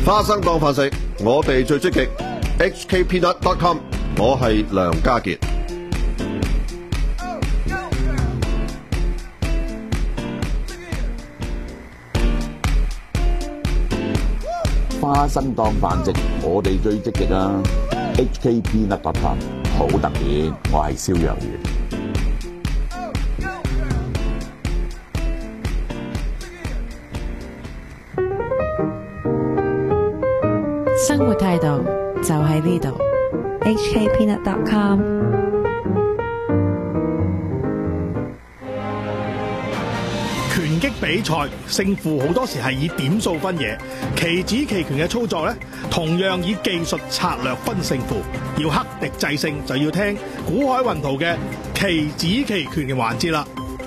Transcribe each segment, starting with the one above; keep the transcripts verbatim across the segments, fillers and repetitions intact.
花生當飯食，我哋最積極。H K Peanut dot com， 我係梁家傑。 花生當飯食，我哋最積極啊 ！H K Peanut dot com 好特別，我係蕭若元。 生活態度就喺呢度 H K Peanut dot com。 拳擊比賽勝負好多時係以點數分野，棋子棋拳嘅操作呢，同樣以技術策略分勝負。要克敵制勝，就要聽古海雲圖嘅棋子棋拳嘅環節啦。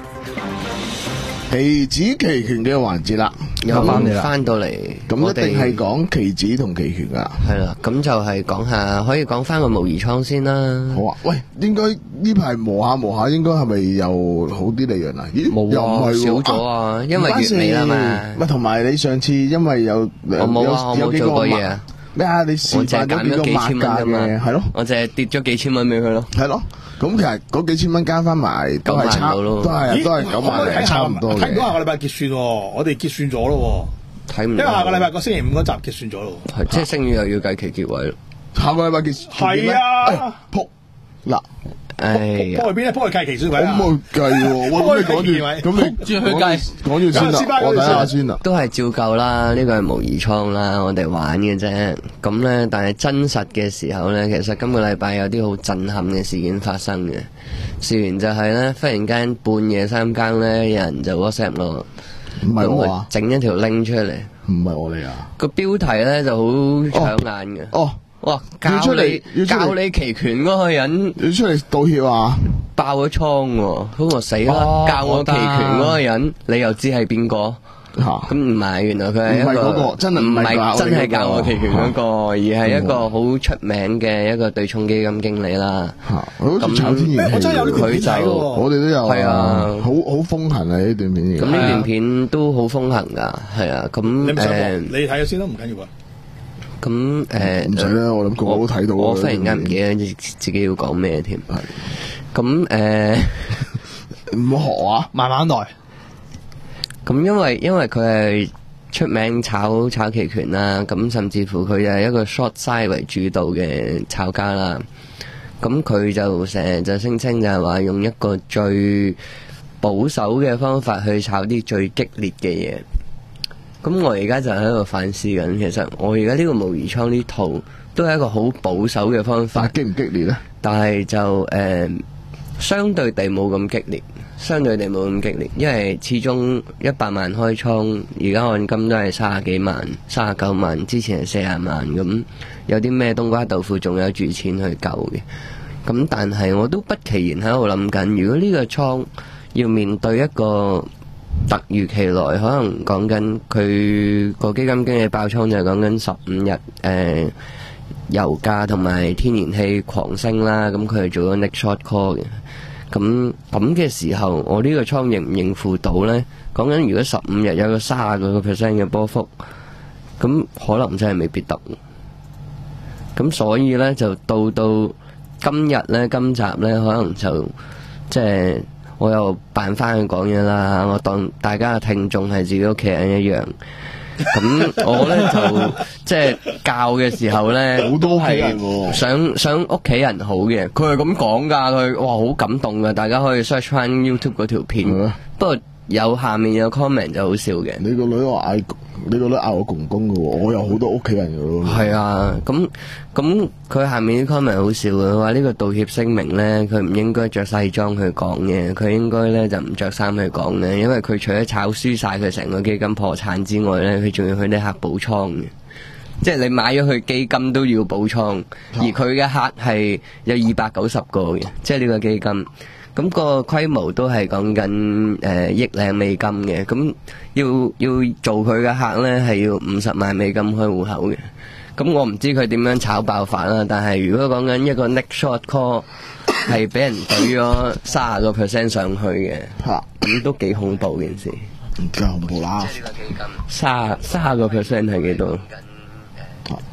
棋子棋拳嘅環節啦， 又翻嚟啦，翻到嚟， 咁一定係講棋子同棋拳噶。 係啦，咁就係講下，可以講翻個模擬倉先啦。 好啊，喂，應該呢排磨下磨下，應該係咪又好啲利潤啊？咦， 冇啊，少咗啊，因為月尾啦嘛。 咪同埋你上次因為有我冇啊，我冇做過嘢啊。 咩啊？你示範咗幾個幾千蚊啫嘛？係咯， 我淨係跌咗幾千蚊俾佢咯。 係咯。咁其實嗰幾千蚊加翻埋都係差，都係都係九萬零，差唔多嘅。 睇唔到下個禮拜結算喎，我哋結算咗咯。 睇唔到， 因為下個禮拜個星期五嗰集結算咗咯。 係即係星月又要計期結位咯。 下個禮拜結算係啊， 撲嗱。 唉， 撲去邊咧？撲去計期算位啊！ 咁冇計喎，咁你講住，咁你去計， 講住先啦，我睇下先啦。 都係照舊啦，呢個係模擬倉啦，我哋玩嘅啫。咁咧，但係真實嘅時候咧，其實今個禮拜有啲好震撼嘅事件發生嘅。事緣就係咧，忽然間半夜三更咧，有人就 WhatsApp 我， 唔係我啊， 整一條 link 出嚟， 唔係我嚟啊。 個標題咧就好搶眼嘅。 哦。 哇！教出嚟， 教你棋拳嗰個人要出嚟道歉啊！ 爆咗倉喎，咁我死啦！ 哦、 教我棋拳嗰個人，你又知係邊個？ 嚇！ 咁唔係，原來佢係一個， 嗰個真係唔係真係教我棋拳嗰個，而係一個好出名嘅一個對沖基金經理啦。 嚇！咁炒天然氣， 我真係有啲片睇喎， 我哋都有。係啊，好好風行啊！呢段片。 咁呢段片都好風行㗎，係啊。咁誒， 你睇咗先啦，唔緊要啊。 咁誒唔使啦，我諗個個都睇到。 我忽然間唔記得自己要講咩添。咁誒， 唔好學啊，慢慢來。 咁因為因為佢係出名炒炒期權啦，咁甚至乎佢係一個 short side 為主導嘅炒家啦。咁佢就成日就聲稱就係話用一個最保守嘅方法去炒啲最激烈嘅嘢。咁我而家就喺度反思緊，其實我而家呢個模擬倉呢套都係一個好保守嘅方法。 激唔激烈咧？ 但係就誒、呃，相對地冇咁激烈，相對地冇咁激烈，因為始終一百萬開倉，而家按金都係三十幾萬、三十九萬，之前係四十萬，咁有啲咩冬瓜豆腐仲有住錢去救嘅。咁但係我都不其然喺度諗緊，如果呢個倉要面對一個突如其來，可能講緊佢個基金經理爆倉就係講緊十五日誒、呃、油價同埋天然氣狂升啦，咁佢係做咗 next short call 嘅。咁咁嘅時候，我呢個倉應唔應付到呢？講緊如果十五日有個三十個 percent 嘅波幅，咁可能真係未必得。咁所以呢，就到到今日呢，今集呢，可能就即係。我又扮翻去講嘢啦，我當大家嘅聽眾係自己屋企人一樣。咁我咧就即係教嘅時候咧， 好多係想想屋企人好嘅。佢係咁講㗎，佢哇好感動㗎，大家可以 search 翻 YouTube 嗰條片。不過有下面有 comment 就好笑嘅。 你個女話嗌，你個女嗌我公公嘅喎，我有好多屋企人嘅咯。 係啊，咁咁佢下面啲 comment 好笑嘅，話呢個道歉聲明咧，佢唔應該着西裝去講嘅，佢應該咧就唔着衫去講嘅，因為佢除咗炒輸晒佢成個基金破產之外咧，佢仲要佢啲客補倉嘅，即係你買咗佢基金都要補倉，而佢嘅客係有二百九十個嘅，即係呢個基金。咁個規模都係講緊誒億兩美金嘅，咁要要做佢嘅客咧係要五十萬美金開戶口嘅。咁我唔知佢點樣炒爆法啦，但係如果講緊一個 next short call 係俾人懟咗三十個 percent 上去嘅，嚇咁都幾恐怖件事。 唔夠恐怖啦！ 三三十個 percent 係幾多？誒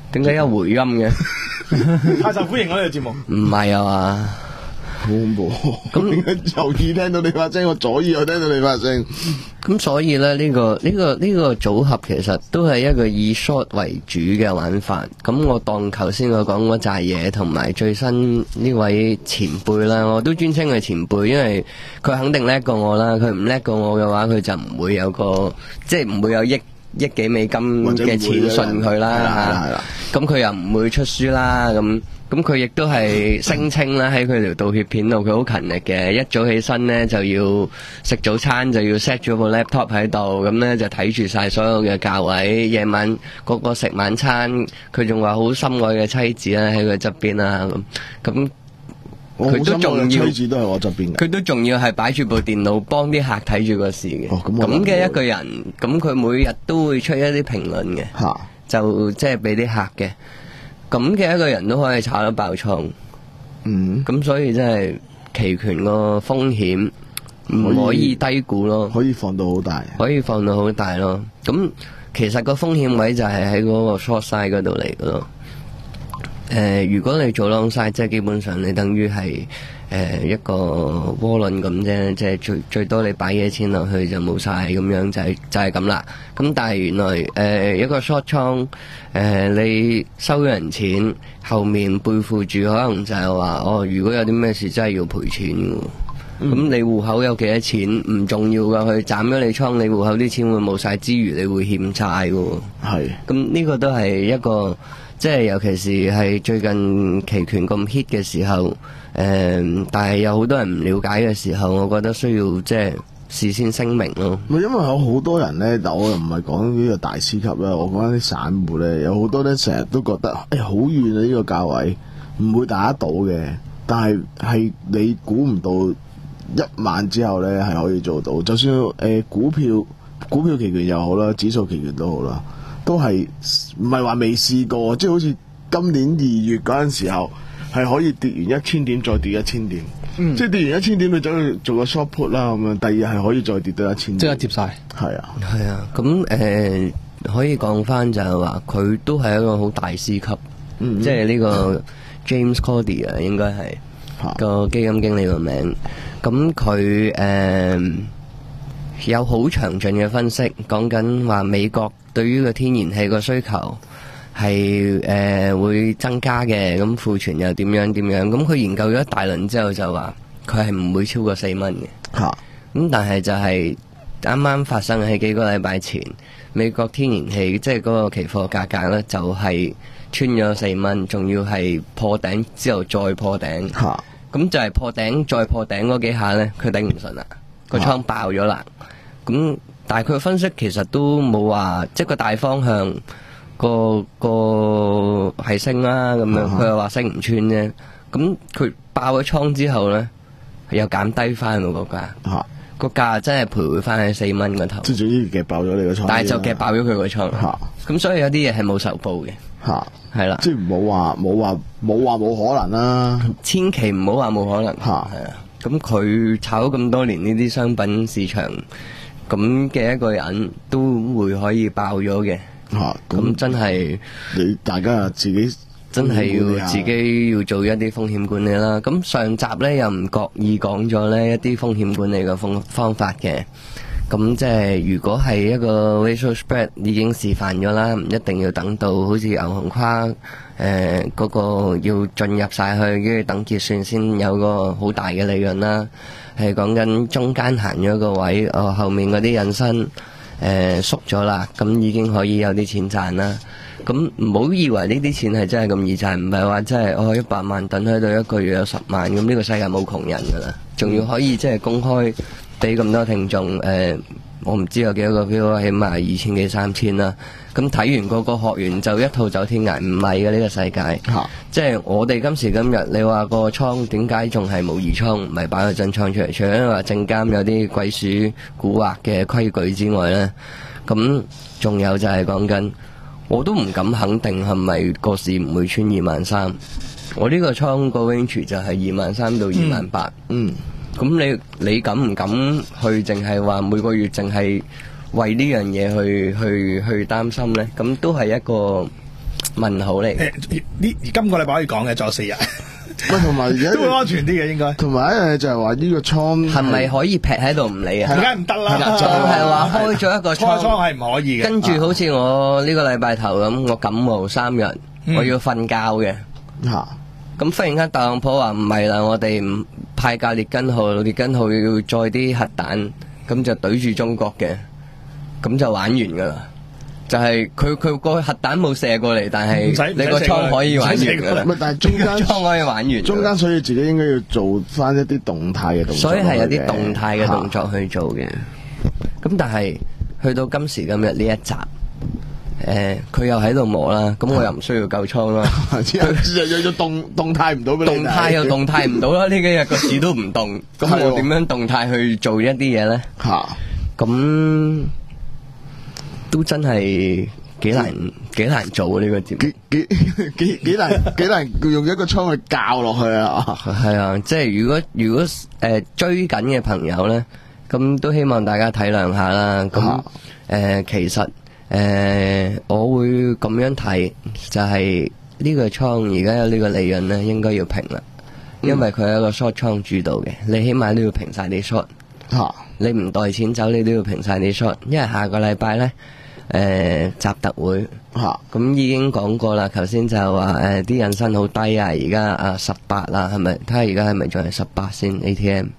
點解有回音嘅？ 太受歡迎我呢個節目。 唔係啊嘛。 好恐怖！咁點解右耳聽到你把聲，我左耳又聽到你把聲？ 咁所以咧，呢、呢個呢、呢個呢、呢個組合其實都係一個以 short 為主嘅玩法。咁我當頭先我講嗰扎嘢，同埋最新呢位前輩啦，我都尊稱佢前輩，因為佢肯定叻過我啦。佢唔叻過我嘅話，佢就唔會有個即係唔會有億億幾美金嘅錢信佢啦。咁佢又唔會出書啦。咁咁佢亦都係聲稱啦，喺佢條道歉片度，佢好勤力嘅。一早起身呢，就要食早餐，就要 set 咗部 laptop 喺度，咁呢，就睇住晒所有嘅教位。夜晚個個食晚餐，佢仲話好深愛嘅妻子啦喺佢側邊啦。咁咁佢都仲要妻子都係我側邊嘅。 佢都仲要係擺住部電腦幫啲客睇住個事嘅。咁嘅、哦、一個人，咁佢每日都會出一啲評論嘅，就即係俾啲客嘅。咁嘅一個人都可以炒得爆倉，嗯，咁所以真係期權個風險唔可以低估咯， 可以放到好大， 可以放到好大咯。咁其實個風險位就係喺嗰個 short side 嗰度嚟嘅咯。誒、呃，如果你做 long side，即係基本上你等於係誒、呃、一個窩輪咁啫，即係最最多你擺嘢錢落去就冇晒咁樣，就係、是、就係咁啦。咁但係原來誒、呃、一個 short 倉，誒、呃、你收人錢，後面背負住可能就係話哦，如果有啲咩事真係要賠錢嘅。咁、嗯、你戶口有幾多錢唔重要噶，佢斬咗你倉，你戶口啲錢會冇晒之餘，你會欠債嘅。係，咁呢個都係一個。即係尤其是係最近期權咁 hit 嘅時候，誒、呃，但係有好多人唔了解嘅時候，我覺得需要即係事先聲明咯。 因為有好多人咧，但我又唔係講呢個大師級啦，我講啲散戶咧，有好多咧成日都覺得誒好遠啊，呢、這個價位唔會打得到嘅，但係係你估唔到一晚之後咧係可以做到，就算誒、呃、股票股票期權又好啦，指數期權都好啦。都係唔係話未試過，即係好似今年二月嗰陣時候，係可以跌完一千點再跌一千點，嗯、即係跌完一千點你走去做個 short put 啦，咁樣第二日係可以再跌到一千點， 即刻接晒。 係啊，係啊，咁誒、呃、可以講翻就係話佢都係一個好大師級，嗯、即係呢個 James Cody 啊，應該係個基金經理個名，咁佢誒有好詳盡嘅分析，講緊話美國對於個天然氣個需求係誒、呃、會增加嘅，咁庫存又點樣點樣，咁佢研究咗一大輪之後就話佢係唔會超過四蚊嘅。嚇、啊，咁但係就係啱啱發生喺幾個禮拜前，美國天然氣即係嗰個期貨價格咧就係穿咗四蚊，仲要係破頂之後再破頂。嚇、啊，咁就係破頂再破頂嗰幾下咧，佢頂唔順啦，個倉爆咗啦。咁但係佢分析其實都冇話，即係個大方向個個係升啦，咁樣佢又話升唔穿啫。咁佢爆咗倉之後咧，又減低翻個價，個價真係徘徊翻喺四蚊個頭。即係總之夾爆咗你個倉，但係就夾爆咗佢個倉。咁所以有啲嘢係冇仇報嘅。嚇，係啦，即係冇話冇話冇話冇可能啦。千祈唔好話冇可能。嚇，係啊。咁佢炒咗咁多年呢啲商品市場。咁嘅一個人都會可以爆咗嘅，嚇咁真係你大家啊自己真係要自己要做一啲風險管理啦。咁上集呢又唔覺意講咗呢一啲風險管理嘅方方法嘅。咁即係如果係一個 ratio spread 已經示範咗啦，唔一定要等到好似牛熊跨誒嗰個要進入晒去，跟住等結算先有個好大嘅利潤啦。係講緊中間行咗個位，哦後面嗰啲引申誒、呃、縮咗啦，咁已經可以有啲錢賺啦。咁唔好以為呢啲錢係真係咁易賺，唔係話真係哦一百萬等喺度一個月有十萬，咁呢個世界冇窮人噶啦，仲要可以即係公開俾咁多聽眾誒、呃，我唔知有幾多個 view， 起碼二千幾三千啦。咁睇完個個學完就一套走天涯，唔係嘅呢個世界，啊、即係我哋今時今日，你話個倉點解仲係模擬倉，唔係擺個真倉出嚟？除咗話證監有啲鬼鼠蠱惑嘅規矩之外呢，咁仲有就係講緊，我都唔敢肯定係咪個市唔會穿二萬三。我呢個倉個 range 就係二萬三到二萬八。嗯，咁你你敢唔敢去？淨係話每個月淨係為呢樣嘢去去去擔心呢？咁都係一個問號嚟。 誒呢今個禮拜可以講嘅，仲有四日。 喂，同埋而家都會安全啲嘅應該。 同埋一樣嘢就係話呢個倉係咪可以劈喺度唔理啊？ 梗係唔得啦， 就係話開咗一個倉， 開倉係唔可以嘅。 跟住好似我呢個禮拜頭咁，我感冒三日，我要瞓覺嘅。 嚇！ 咁忽然間特朗普話唔係啦，我哋唔派架列根號，列根號要載啲核彈，咁就對住中國嘅，咁就玩完噶啦。就係佢佢個核彈冇射過嚟，但係你個倉可以玩完噶啦。 唔係，但係中間倉可以玩完。 中間所以自己應該要做翻一啲動態嘅動作。 所以係有啲動態嘅動作去做嘅。咁但係去到今時今日呢一集。誒，佢又喺度磨啦，咁我又唔需要救倉啦。 又又又動動態唔到俾你。 動態又動態唔到啦，呢幾日個市都唔動，咁我點樣動態去做一啲嘢咧？吓，咁都真係幾難幾難做呢個節目。 幾幾幾幾難幾難用一個倉去教落去啊！ 係啊，即係如果如果誒追緊嘅朋友咧，咁都希望大家體諒下啦。咁誒，其實。誒、呃，我會咁樣睇，就係、是、呢個倉而家有呢個利潤咧，應該要平啦，因為佢係一個 short 倉主導嘅，你起碼都要平晒啲 short， 啊、你唔袋錢走，你都要平晒啲 short，因為下個禮拜咧，誒、呃，習特會，咁、啊、已經講過啦，頭先就話誒啲引申好低啊，而家啊十八啦，係咪？睇下而家係咪仲係十八先 A T M？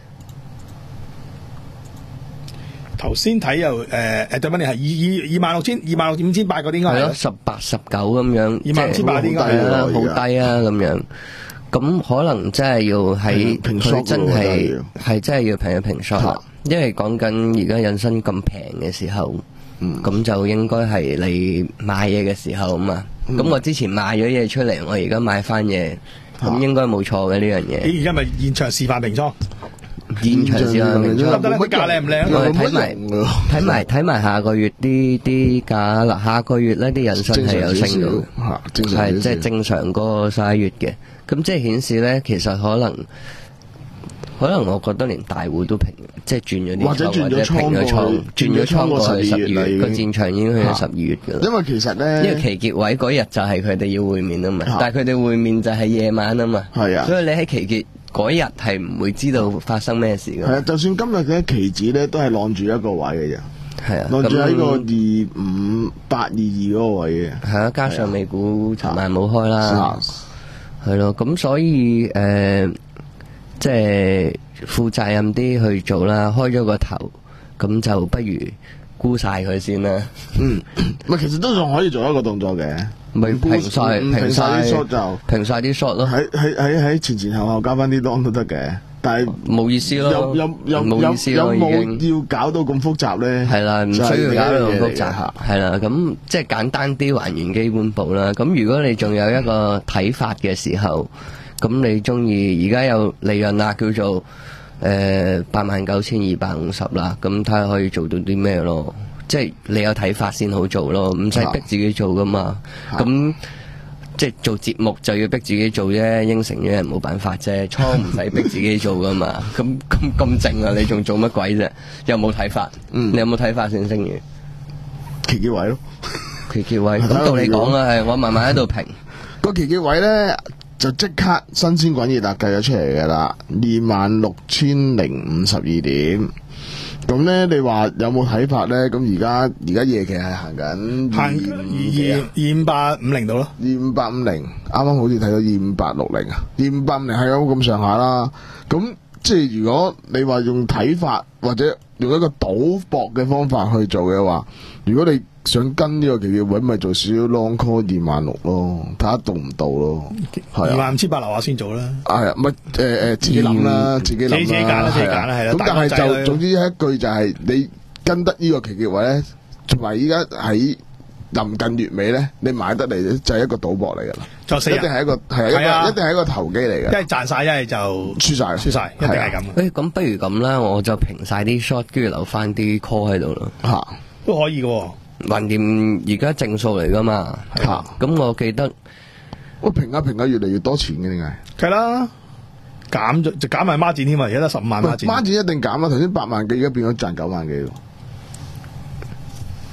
頭先睇又誒誒對乜嘢係二二二萬六千二萬六五千八嗰啲應該係咯， 十八十九咁樣， 二萬六千八啲應該係啦，好低啊咁樣。咁可能真係要喺佢真係係真係要平一平 short，因為講緊而家引申咁平嘅時候，咁就應該係你買嘢嘅時候啊嘛。咁我之前賣咗嘢出嚟，我而家買翻嘢，咁應該冇錯嘅呢樣嘢。 你而家咪現場示範平倉？ 現場先啦，明得唔得？佢價靚唔靚？ 我睇埋睇埋睇埋下個月啲啲價嗱，下個月咧啲引申係有升到，係即係正常個十一月嘅。咁即係顯示咧，其實可能可能我覺得連大戶都平，即係轉咗啲， 或者轉咗平咗倉，轉咗倉過去十二月，個戰場已經去咗十二月噶啦。 因為其實咧， 因為期結位嗰日就係佢哋要會面啊嘛，但係佢哋會面就係夜晚啊嘛，係啊，所以你喺期結嗰日係唔會知道發生咩事嘅。 係啊，就算今日嘅期指咧，都係晾住一個位嘅啫。係啊，晾住喺個二五八二二嗰個位嘅。係啊， 加上美股尋晚冇開啦，係咯，咁所以誒，即係負責任啲去做啦，開咗個頭，咁就不如沽晒佢先啦。 嗯，咪其實都仲可以做一個動作嘅。 咪平晒平晒啲 short 就平晒啲 short 咯， 喺喺喺喺前前後後加翻啲 long 都得嘅，但係冇意思咯， 有有有冇意思咯， 有冇要搞到咁複雜咧？ 係啦，唔需要搞到咁複雜，係啦，咁即係簡單啲還原基本步啦。咁如果你仲有一個睇法嘅時候，咁你中意而家有利潤啦，叫做誒八萬九千二百五十啦，咁睇下可以做到啲咩咯？即係你有睇法先好做咯，唔使逼自己做噶嘛。咁、啊、即係做節目就要逼自己做啫，應承咗人冇辦法啫。倉唔使逼自己做噶嘛。咁咁咁靜啊，你仲做乜鬼啫？有冇睇法？嗯、你有冇睇法先？星宇期結位咯， 期結位。咁到你講啦，係我慢慢喺度評個期結位咧，就即刻新鮮滾熱辣計咗出嚟噶啦，二萬六千零五十二點。咁咧，你話有冇睇法咧？咁而家而家夜期係行緊行二二五八五零度咯， 二五八五零，啱啱好似睇到二五八六零啊，二五八五零係有咁上下啦。咁即係如果你話用睇法或者用一個賭博嘅方法去做嘅話，如果你想跟呢個期結位，咪做少少 long call 二萬六咯，睇下到唔到咯。 二萬五千八樓下先做啦。 係啊，咪誒誒自己諗啦，自己諗啦， 自己揀啦，自己揀啦，係啦。 咁但係就總之一句就係你跟得呢個期結位咧，同埋依家喺臨近月尾咧，你買得嚟咧就係一個賭博嚟噶啦。就一定係一個係一個一定係一個投機嚟嘅。一係賺晒，一係就輸晒，輸晒，一定係咁。 誒，咁不如咁啦，我就平晒啲 short，跟住留翻啲 call 喺度咯。 吓，都可以嘅。 橫掂而家正數嚟噶嘛，咁、啊、我記得我平下平下越嚟越多錢嘅，點解？ 係啦，減咗就減埋孖展添嘛，而家得十五萬孖展。 孖展一定減啦，頭先八萬幾，而家變咗賺九萬幾。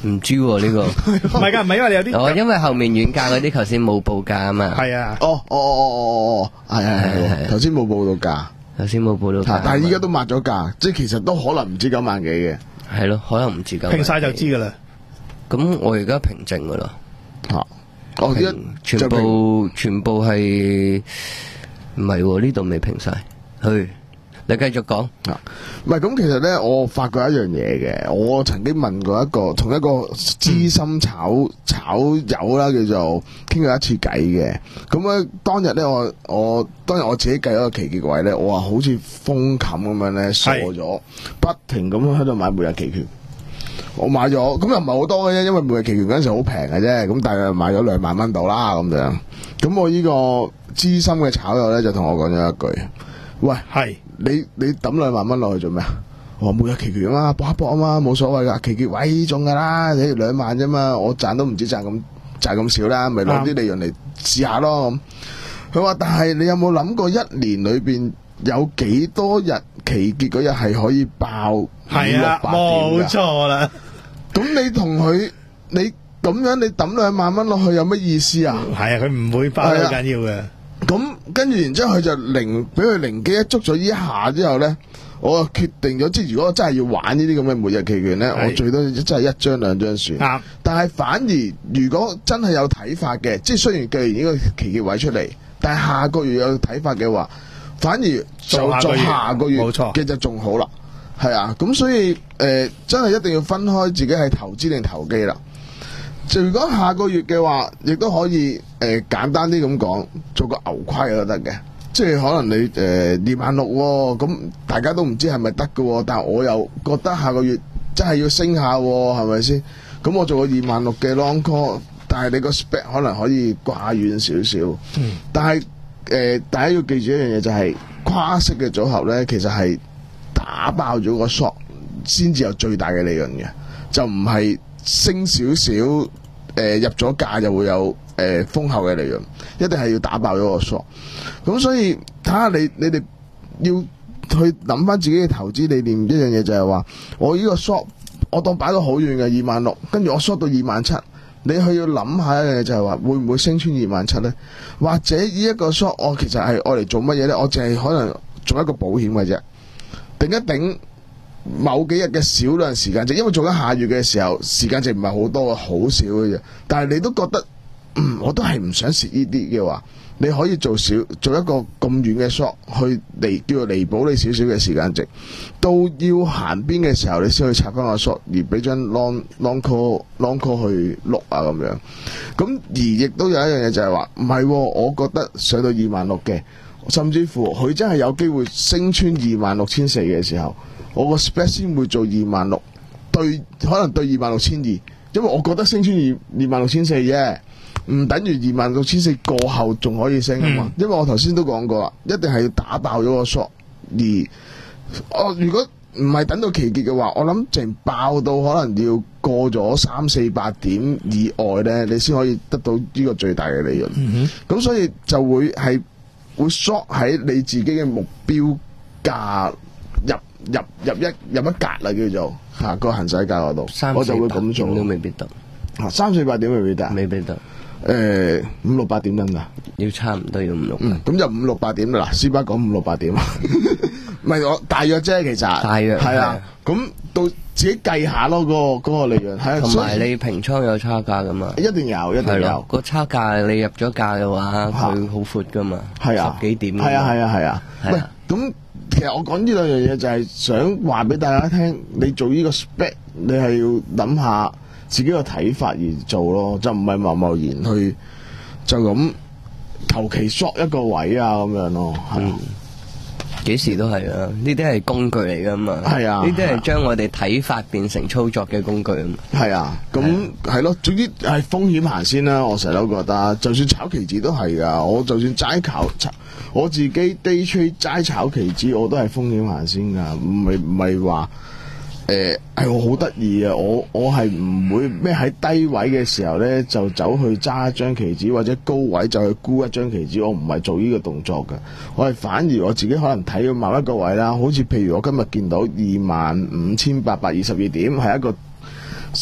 唔知喎呢個， 唔係㗎，唔係因為你有啲哦，因為後面遠價嗰啲頭先冇報價啊嘛。 係啊， 哦哦哦哦哦哦，係係係，頭先冇報到價， 頭先冇報到價， 但係依家都抹咗價，即係其實都可能唔止九萬幾嘅。 係咯，可能唔止九萬幾。 平晒就知㗎啦。 咁我而家平靜㗎啦。 嚇！哦，一全部全部係唔係喎？呢度未平晒，去你繼續講。 啊，唔係咁，其實咧，我發覺一樣嘢嘅，我曾經問過一個同一個資深炒、嗯、炒友啦，叫做傾過一次偈嘅。咁咧當日咧，我我當日我自己計咗個期結位咧，我話好似風琴咁樣咧傻咗，不停咁喺度買每日期權。我買咗，咁又唔係好多嘅啫，因為每日期權嗰陣時好平嘅啫，咁大概買咗兩萬蚊到啦咁樣。咁我呢個資深嘅炒友咧就同我講咗一句：喂，係你你抌兩萬蚊落去做咩啊？我話每日期權啊嘛，搏一搏啊嘛，冇所謂噶，期結位中噶啦，你兩萬啫嘛，我賺都唔知賺咁賺咁少啦，咪攞啲利潤嚟試下咯咁。佢話：但係你有冇諗過一年裏邊有幾多日期結嗰日係可以爆五六百點㗎？ 冇錯啦。 咁你同佢，你咁樣你抌兩萬蚊落去有乜意思啊？ 係啊，佢唔會爆得好緊要嘅。 咁跟住然之後佢就靈俾佢靈機一觸咗呢一下之後咧，我就決定咗，即係如果我真係要玩呢啲咁嘅每日期權咧，我最多真係一張兩張算。啱。但係反而如果真係有睇法嘅，即係雖然計完呢個期結位出嚟，但係下個月有睇法嘅話，反而就做下個月嘅就仲好啦。係啊，咁所以誒、呃，真係一定要分開自己係投資定投機啦。就如果下個月嘅話，亦都可以誒、呃、簡單啲咁講，做個牛虧都得嘅。即係可能你誒二萬六喎，咁大家都唔知係咪得嘅，但係我又覺得下個月真係要升下，係咪先？咁我做個二萬六嘅 long call，但係你個 spec 可能可以掛遠少少。嗯。但係誒、呃，大家要記住一樣嘢就係、是、跨式嘅組合咧，其實係打爆咗個 short 先至有最大嘅利潤嘅，就唔係升少少誒入咗價就會有誒豐厚嘅利潤，一定係要打爆咗個 short。咁所以睇下你你哋要去諗翻自己嘅投資理念，一樣嘢就係話，我呢個 short 我當擺到好遠嘅二萬六，跟住我 short 到二萬七，你去要諗下一樣嘢就係話，會唔會升穿二萬七呢？或者呢一個 short 我其實係愛嚟做乜嘢呢？我淨係可能做一個保險嘅啫。頂一頂某幾日嘅少量時間值，因為做緊下月嘅時候時間值唔係好多，好少嘅啫。但係你都覺得，嗯，我都係唔想蝕呢啲嘅話，你可以做少做一個咁遠嘅 short 去嚟叫做彌補你少少嘅時間值。到要行邊嘅時候，你先去拆翻個 short，而俾張 long long call long call 去碌啊咁樣。咁而亦都有一樣嘢就係話，唔係，我覺得上到二萬六嘅。甚至乎佢真係有機會升穿二萬六千四嘅時候，我個 spread 先會做二萬六，對可能對二萬六千二，因為我覺得升穿二二萬六千四啫，唔等於二萬六千四過後仲可以升啊嘛。嗯、因為我頭先都講過啦，一定係要打爆咗個 short， 而我如果唔係等到期結嘅話，我諗淨爆到可能要過咗三四百點以外呢，你先可以得到呢個最大嘅利潤。咁、嗯、哼所以就會係。會 short 喺你自己嘅目標價入入入一入一格啦，叫做吓個行使價嗰度，我就會咁做都未必得。 吓三四百點未必得， 未必得。 誒五六百點得唔得？ 要差唔多要五六。 嗯，咁就五六百點啦。嗱，師伯講五六百點，唔係我大約啫，其實大約係啊。咁到自己計下咯，嗰個嗰個利潤係啊。 同埋你平倉有差價噶嘛？ 一定有，一定有。 個差價你入咗價嘅話，佢好闊噶嘛？ 係啊， 十幾點。 係啊，係啊，係啊。喂，咁其實我講呢兩樣嘢就係想話俾大家聽，你做呢個 spec，你係要諗下自己個睇法而做咯，就唔係貿貿然去就咁求其 short 一個位啊咁樣咯，係啊。 幾時都係啊！呢啲係工具嚟噶嘛，係啊，呢啲係將我哋睇法變成操作嘅工具啊嘛，係啊，咁係咯，總之係風險行先啦。我成日都覺得，就算炒期指都係噶，我就算齋炒炒，我自己 day trade 齋炒期指，我都係風險行先噶，唔係唔係話。誒，係、呃、我好得意啊！我我係唔會咩喺低位嘅時候呢，就走去揸一張期指，或者高位就去沽一張期指。我唔係做呢個動作嘅，我係反而我自己可能睇到某一個位啦，好似譬如我今日見到二萬五千八百二十二點，係一個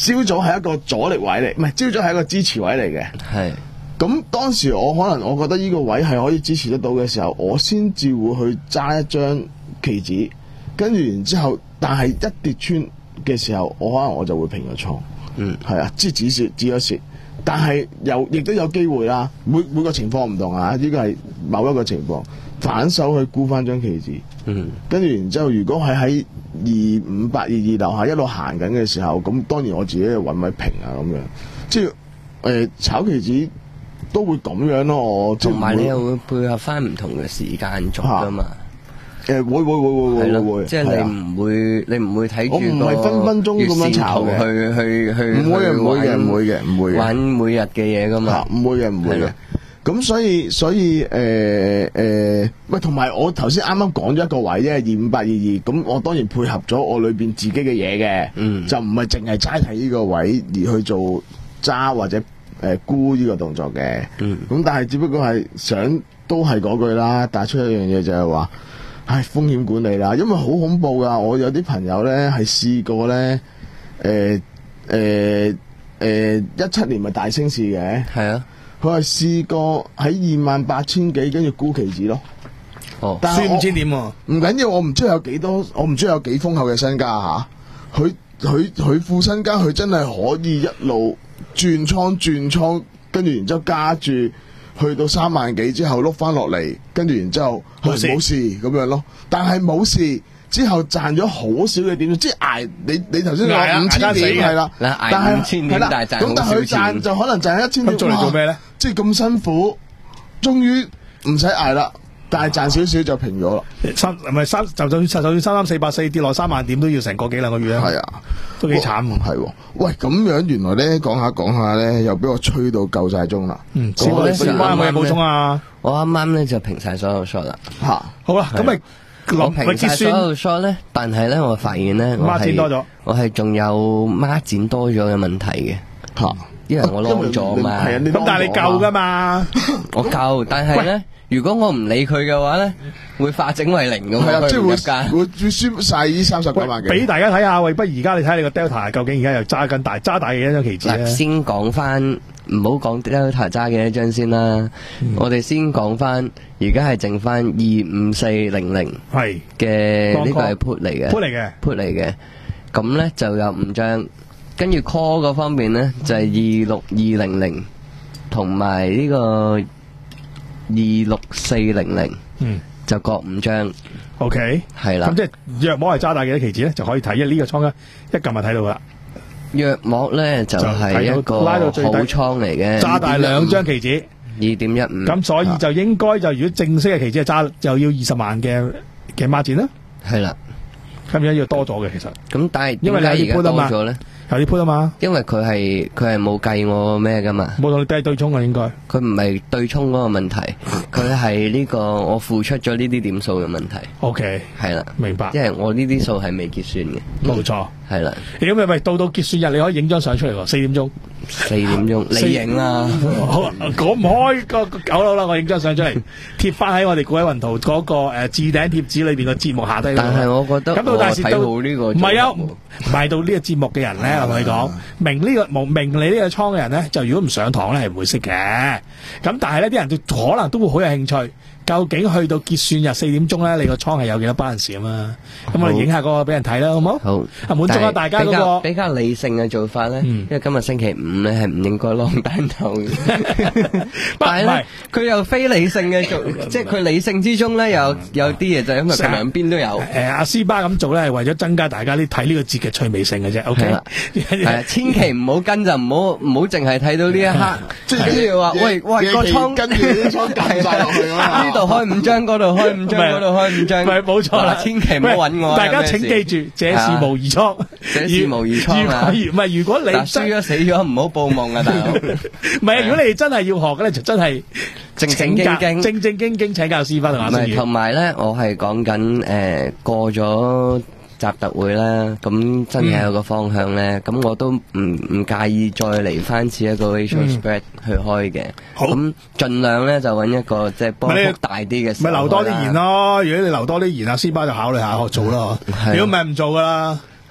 朝早係一個阻力位嚟，唔係朝早係一個支持位嚟嘅。 係。 咁當時我可能我覺得呢個位係可以支持得到嘅時候，我先至會去揸一張期指，跟住然之後，但係一跌穿嘅時候，我可能我就會平咗倉。 嗯， 係啊，即係止蝕止咗蝕，但係又亦都有機會啦。每每個情況唔同啊，呢個係某一個情況，反手去沽翻張期指。 嗯， 跟住然之後，如果係喺二五八二二樓下一路行緊嘅時候，咁當然我自己去揾位平啊咁樣，即係誒、呃、炒期指。都會咁樣咯，我同埋你又會配合翻唔同嘅時間軸噶嘛？ 誒、啊，會會會會會會， 即係你唔會，你唔會睇住個我唔係分分鐘咁樣炒嘅， 去去去唔會嘅，唔會嘅，唔會嘅，唔會嘅， 玩每日嘅嘢噶嘛？ 唔會嘅，唔會嘅。咁所以所以誒誒，喂，同埋我頭先啱啱講咗一個位啫，二五八二二，咁我當然配合咗我裏邊自己嘅嘢嘅，嗯，就唔係淨係齋睇呢個位而去做揸或者。誒沽呢個動作嘅，咁、嗯、但係只不過係想都係嗰句啦，帶出一樣嘢就係話，唉風險管理啦，因為好恐怖噶，我有啲朋友咧係試過咧，誒誒誒一七年咪大升市嘅，係啊，佢係試過喺二萬八千幾，跟住沽期指咯， 哦，算唔知點喎？ 唔緊要，我唔知有幾多，我唔知有幾豐厚嘅身家吓，佢佢佢副身家，佢真係可以一路。轉倉轉倉，跟住然之後加住去到三萬幾之後碌翻落嚟，跟住然之後冇事咁樣咯。但係冇事之後賺咗好少嘅點，即係捱你你頭先話五千點係啦，但係係啦，咁但係佢賺就可能賺一千點。 咁做嚟做咩咧？ 即係咁辛苦，終於唔使捱啦。但係賺少少就平咗啦， 三唔係三就就算就算三三四八四跌落三萬點都要成個幾兩個月啊， 係啊， 都幾慘喎。 係喎，喂，咁樣原來咧講下講下咧，又俾我吹到夠晒鐘啦。 嗯，小關小關有冇嘢補充啊？ 我啱啱咧就平晒所有 shot 啦。 吓， 好啦，咁咪我平晒所有 shot 咧，但係咧我發現咧， 孖展多咗， 我係仲有孖展多咗嘅問題嘅。吓，因為我攞咗嘛。 咁但係你夠噶嘛？ 我夠，但係咧。如果我唔理佢嘅話咧，會化整為零咁樣， 即係會會會輸晒呢三十九萬幾。 俾大家睇下，喂，不如而家你睇你個 Delta 究竟而家又揸緊大揸大嘅一張期指咧？ 先講翻，唔好講 Delta 揸嘅一張先啦。嗯、我哋先講翻，而家係剩翻二五四零零係嘅呢個係 put 嚟嘅 ，put 嚟嘅 ，put 嚟嘅。咁咧就有五張，跟住 call 嗰方面咧就係二六二零零同埋呢個。二六四零零，嗯，就各五張 ，OK， 係啦。 咁即係約莫係揸大幾多期指咧，就可以睇，因為呢個倉咧一撳就睇到噶啦。 約莫咧就係一個拉到最低好倉嚟嘅， 揸大兩張期指， 二點一五。 咁所以就應該就如果正式嘅期指係揸，就要二十萬嘅嘅孖展啦。 係啦， 咁而家要多咗嘅其實。 咁但係因為而家多咗咧。 有啲 put 啊嘛， 因為佢係佢係冇計我咩噶嘛， 冇同你低對沖啊應該，佢唔係對沖嗰個問題，佢係呢個我付出咗呢啲點數嘅問題。 O K，係啦，明白。因為我呢啲數係未結算嘅，冇錯，係啦。咁咪咪到到結算日你可以影張相出嚟喎，四點鐘， 四點鐘你影啦。 好，講唔開個九樓啦，我影張相出嚟，貼翻喺我哋股海雲圖嗰個誒置頂貼紙裏邊個節目下低。 但係我覺得咁到大時到呢個唔係啊，賣到呢個節目嘅人咧。我同你講，明呢、這個明明你呢個倉嘅人咧，就如果唔上堂咧係唔會識嘅。咁但係咧啲人就可能都會好有興趣，究竟去到結算日四點鐘咧，你個倉係有幾多 balance 啊嘛？咁我哋影下嗰個俾人睇啦，好唔好？好，啊滿足下大家嗰、那個比較理性嘅做法咧，嗯、因為今日星期五咧係唔應該晾單頭嘅。但係咧，佢又非理性嘅做，即係佢理性之中咧有有啲嘢就係因為佢兩邊都有。誒、 呃，阿斯巴咁做咧係為咗增加大家啲睇呢個節嘅趣味性嘅啫。O K。 係啊，千祈唔好跟就唔好唔好淨係睇到呢一刻，即係跟住話喂喂個倉跟住啲倉撳晒落去呢度開五張，嗰度開五張，嗰度開五張， 係冇錯啦， 千祈唔好揾我。 大家請記住，這是模擬倉， 這是模擬倉啊！ 唔係如果你輸咗死咗，唔好報夢啊，大佬。 唔係，如果你真係要學嘅咧，就真係正正經經、 正正經經請教師傅同阿星。 同埋咧，我係講緊誒過咗習特會啦，咁真係有個方向咧，咁、嗯、我都唔唔介意再嚟翻次一個 ratio spread 去開嘅，咁盡量咧就揾一個即係波幅大啲嘅， 咪留多啲言咯。如果你留多啲言，阿斯巴就考慮下學做咯。如果唔係唔做噶啦。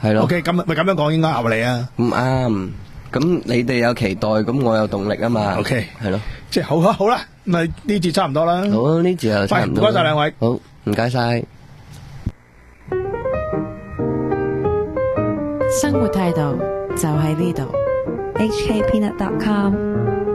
係咯。 OK， 咁咪咁樣講應該合理啊。 咁啱，咁你哋有期待，咁我有動力啊嘛。 OK， 係咯， 即係好啦，好啦，咁啊呢節差唔多啦。 好，呢節又差唔多。 喂唔該晒兩位。 好，唔該晒。 生活態度就喺呢度。 H K Peanut dot com